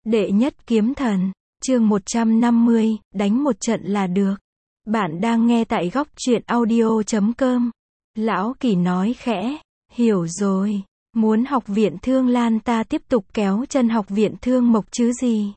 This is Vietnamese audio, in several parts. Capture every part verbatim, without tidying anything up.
Đệ nhất kiếm thần, chương một trăm năm mươi, đánh một trận là được. Bạn đang nghe tại góc truyện audio chấm com. Lão Kỳ nói khẽ, hiểu rồi, muốn học viện Thương Lan ta tiếp tục kéo chân học viện Thương Mộc chứ gì.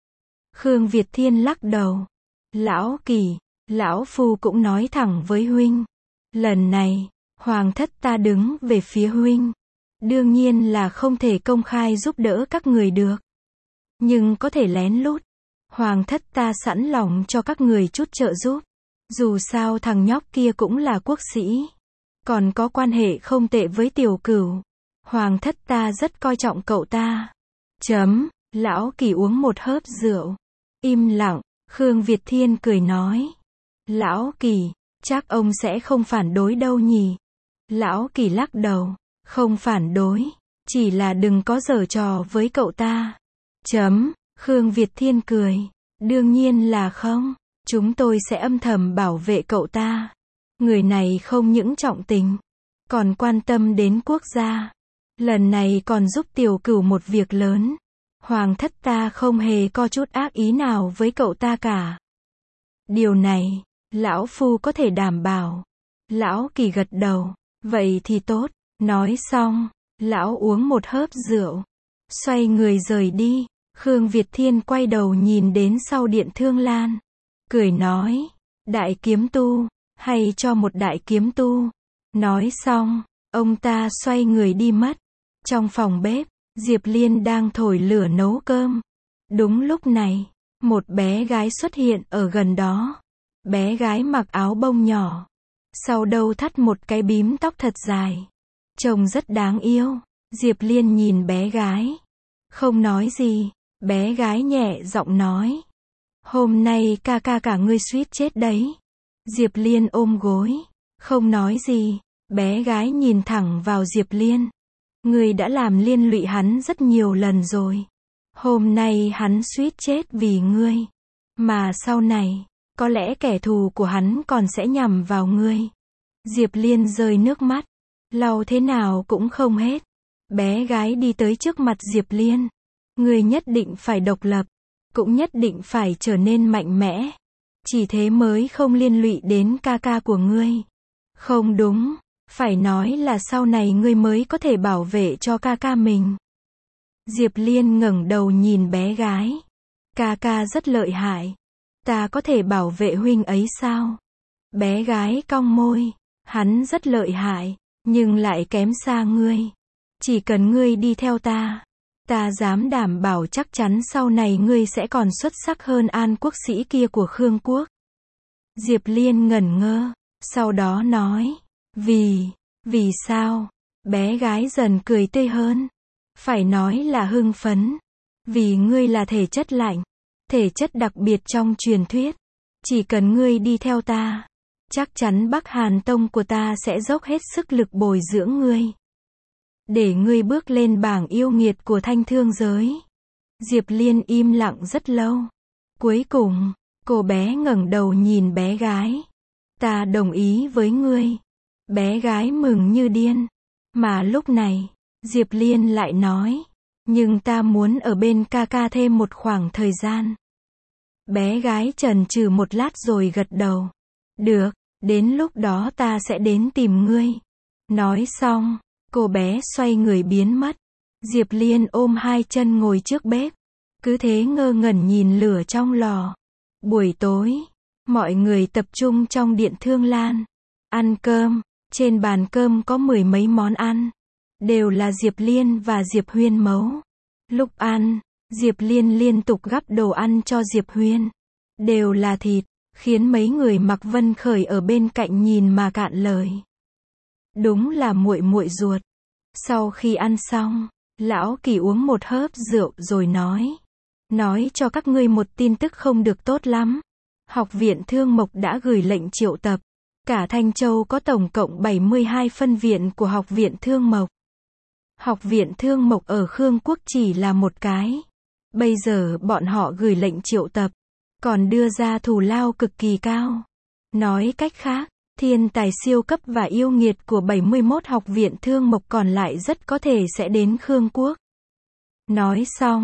Khương Việt Thiên lắc đầu. Lão Kỳ, lão phu cũng nói thẳng với huynh. Lần này, hoàng thất ta đứng về phía huynh. Đương nhiên là không thể công khai giúp đỡ các người được. Nhưng có thể lén lút. Hoàng thất ta sẵn lòng cho các người chút trợ giúp. Dù sao thằng nhóc kia cũng là quốc sĩ. Còn có quan hệ không tệ với Tiểu Cửu. Hoàng thất ta rất coi trọng cậu ta. Chấm, lão Kỳ uống một hớp rượu. Im lặng, Khương Việt Thiên cười nói. Lão Kỳ, chắc ông sẽ không phản đối đâu nhỉ. Lão Kỳ lắc đầu. Không phản đối, chỉ là đừng có giở trò với cậu ta. Chấm, Khương Việt Thiên cười. Đương nhiên là không, chúng tôi sẽ âm thầm bảo vệ cậu ta. Người này không những trọng tình, còn quan tâm đến quốc gia. Lần này còn giúp Tiểu Cửu một việc lớn. Hoàng thất ta không hề có chút ác ý nào với cậu ta cả. Điều này, lão phu có thể đảm bảo. Lão Kỳ gật đầu, vậy thì tốt. Nói xong, lão uống một hớp rượu, xoay người rời đi. Khương Việt Thiên quay đầu nhìn đến sau điện Thương Lan, cười nói, đại kiếm tu, hay cho một đại kiếm tu. Nói xong, ông ta xoay người đi mất. Trong phòng bếp, Diệp Liên đang thổi lửa nấu cơm. Đúng lúc này, một bé gái xuất hiện ở gần đó. Bé gái mặc áo bông nhỏ, sau đầu thắt một cái bím tóc thật dài. Trông rất đáng yêu. Diệp Liên nhìn bé gái, không nói gì. Bé gái nhẹ giọng nói, hôm nay ca ca cả ngươi suýt chết đấy. Diệp Liên ôm gối, không nói gì. Bé gái nhìn thẳng vào Diệp Liên. Ngươi đã làm liên lụy hắn rất nhiều lần rồi. Hôm nay hắn suýt chết vì ngươi. Mà sau này, có lẽ kẻ thù của hắn còn sẽ nhằm vào ngươi. Diệp Liên rơi nước mắt. Lau thế nào cũng không hết. Bé gái đi tới trước mặt Diệp Liên. Ngươi nhất định phải độc lập. Cũng nhất định phải trở nên mạnh mẽ. Chỉ thế mới không liên lụy đến ca ca của ngươi. Không đúng. Phải nói là sau này ngươi mới có thể bảo vệ cho ca ca mình. Diệp Liên ngẩng đầu nhìn bé gái. Ca ca rất lợi hại. Ta có thể bảo vệ huynh ấy sao? Bé gái cong môi. Hắn rất lợi hại. Nhưng lại kém xa ngươi. Chỉ cần ngươi đi theo ta, ta dám đảm bảo chắc chắn sau này ngươi sẽ còn xuất sắc hơn An quốc sĩ kia của Khương quốc. Diệp Liên ngẩn ngơ, sau đó nói, vì, vì sao? Bé gái dần cười tươi hơn. Phải nói là hưng phấn. Vì ngươi là thể chất lạnh, thể chất đặc biệt trong truyền thuyết. Chỉ cần ngươi đi theo ta, chắc chắn Bắc Hàn Tông của ta sẽ dốc hết sức lực bồi dưỡng ngươi. Để ngươi bước lên bảng yêu nghiệt của thanh thương giới. Diệp Liên im lặng rất lâu. Cuối cùng, cô bé ngẩng đầu nhìn bé gái. Ta đồng ý với ngươi. Bé gái mừng như điên. Mà lúc này, Diệp Liên lại nói. Nhưng ta muốn ở bên ca ca thêm một khoảng thời gian. Bé gái chần chừ một lát rồi gật đầu. Được. Đến lúc đó ta sẽ đến tìm ngươi. Nói xong, cô bé xoay người biến mất. Diệp Liên ôm hai chân ngồi trước bếp. Cứ thế ngơ ngẩn nhìn lửa trong lò. Buổi tối, mọi người tập trung trong điện Thương Lan. Ăn cơm, trên bàn cơm có mười mấy món ăn. Đều là Diệp Liên và Diệp Huyên nấu. Lúc ăn, Diệp Liên liên tục gắp đồ ăn cho Diệp Huyên. Đều là thịt. Khiến mấy người Mạc Vân Khởi ở bên cạnh nhìn mà cạn lời. Đúng là muội muội ruột. Sau khi ăn xong, lão Kỳ uống một hớp rượu rồi nói. Nói cho các ngươi một tin tức không được tốt lắm. Học viện Thương Mộc đã gửi lệnh triệu tập. Cả Thanh Châu có tổng cộng bảy mươi hai phân viện của Học viện Thương Mộc. Học viện Thương Mộc ở Khương quốc chỉ là một cái. Bây giờ bọn họ gửi lệnh triệu tập. Còn đưa ra thù lao cực kỳ cao. Nói cách khác, thiên tài siêu cấp và yêu nghiệt của bảy mươi mốt học viện Thương Mộc còn lại rất có thể sẽ đến Khương quốc. Nói xong,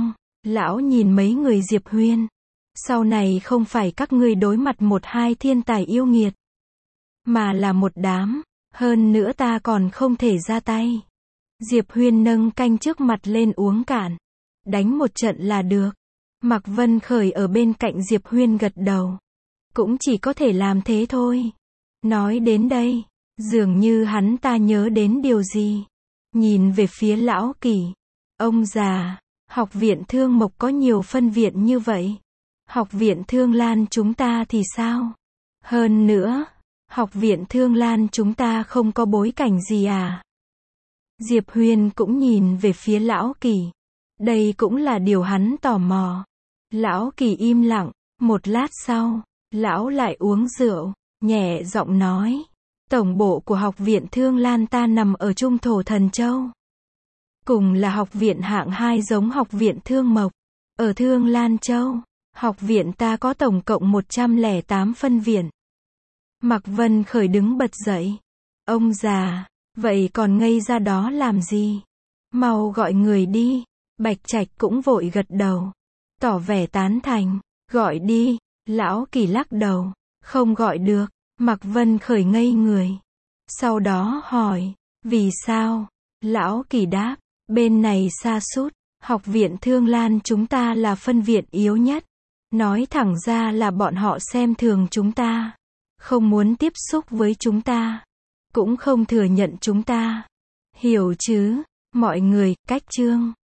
Lão nhìn mấy người Diệp Huyên. Sau này không phải các ngươi đối mặt một hai thiên tài yêu nghiệt, mà là một đám, hơn nữa ta còn không thể ra tay. Diệp Huyên nâng canh trước mặt lên uống cạn. Đánh một trận là được. Mạc Vân Khởi ở bên cạnh Diệp Huyên gật đầu. Cũng chỉ có thể làm thế thôi. Nói đến đây, dường như hắn ta nhớ đến điều gì. Nhìn về phía Lão Kỳ. Ông già, học viện Thương Mộc có nhiều phân viện như vậy. Học viện Thương Lan chúng ta thì sao? Hơn nữa, học viện Thương Lan chúng ta không có bối cảnh gì à? Diệp Huyên cũng nhìn về phía Lão Kỳ. Đây cũng là điều hắn tò mò. Lão Kỳ im lặng, một lát sau, lão lại uống rượu, nhẹ giọng nói. Tổng bộ của học viện Thương Lan ta nằm ở Trung Thổ Thần Châu. Cùng là học viện hạng hai giống học viện Thương Mộc. Ở Thương Lan Châu, học viện ta có tổng cộng một trăm lẻ tám phân viện. Mạc Vân Khởi đứng bật dậy. Ông già, vậy còn ngây ra đó làm gì? Mau gọi người đi. Bạch Trạch cũng vội gật đầu, tỏ vẻ tán thành. Gọi đi. Lão Kỳ lắc đầu. Không gọi được. Mạc Vân Khởi ngây người. Sau đó hỏi, vì sao? Lão Kỳ đáp, bên này sa sút, học viện Thương Lan chúng ta là phân viện yếu nhất. Nói thẳng ra là bọn họ xem thường chúng ta, không muốn tiếp xúc với chúng ta, cũng không thừa nhận chúng ta. Hiểu chứ? Mọi người, cách chương.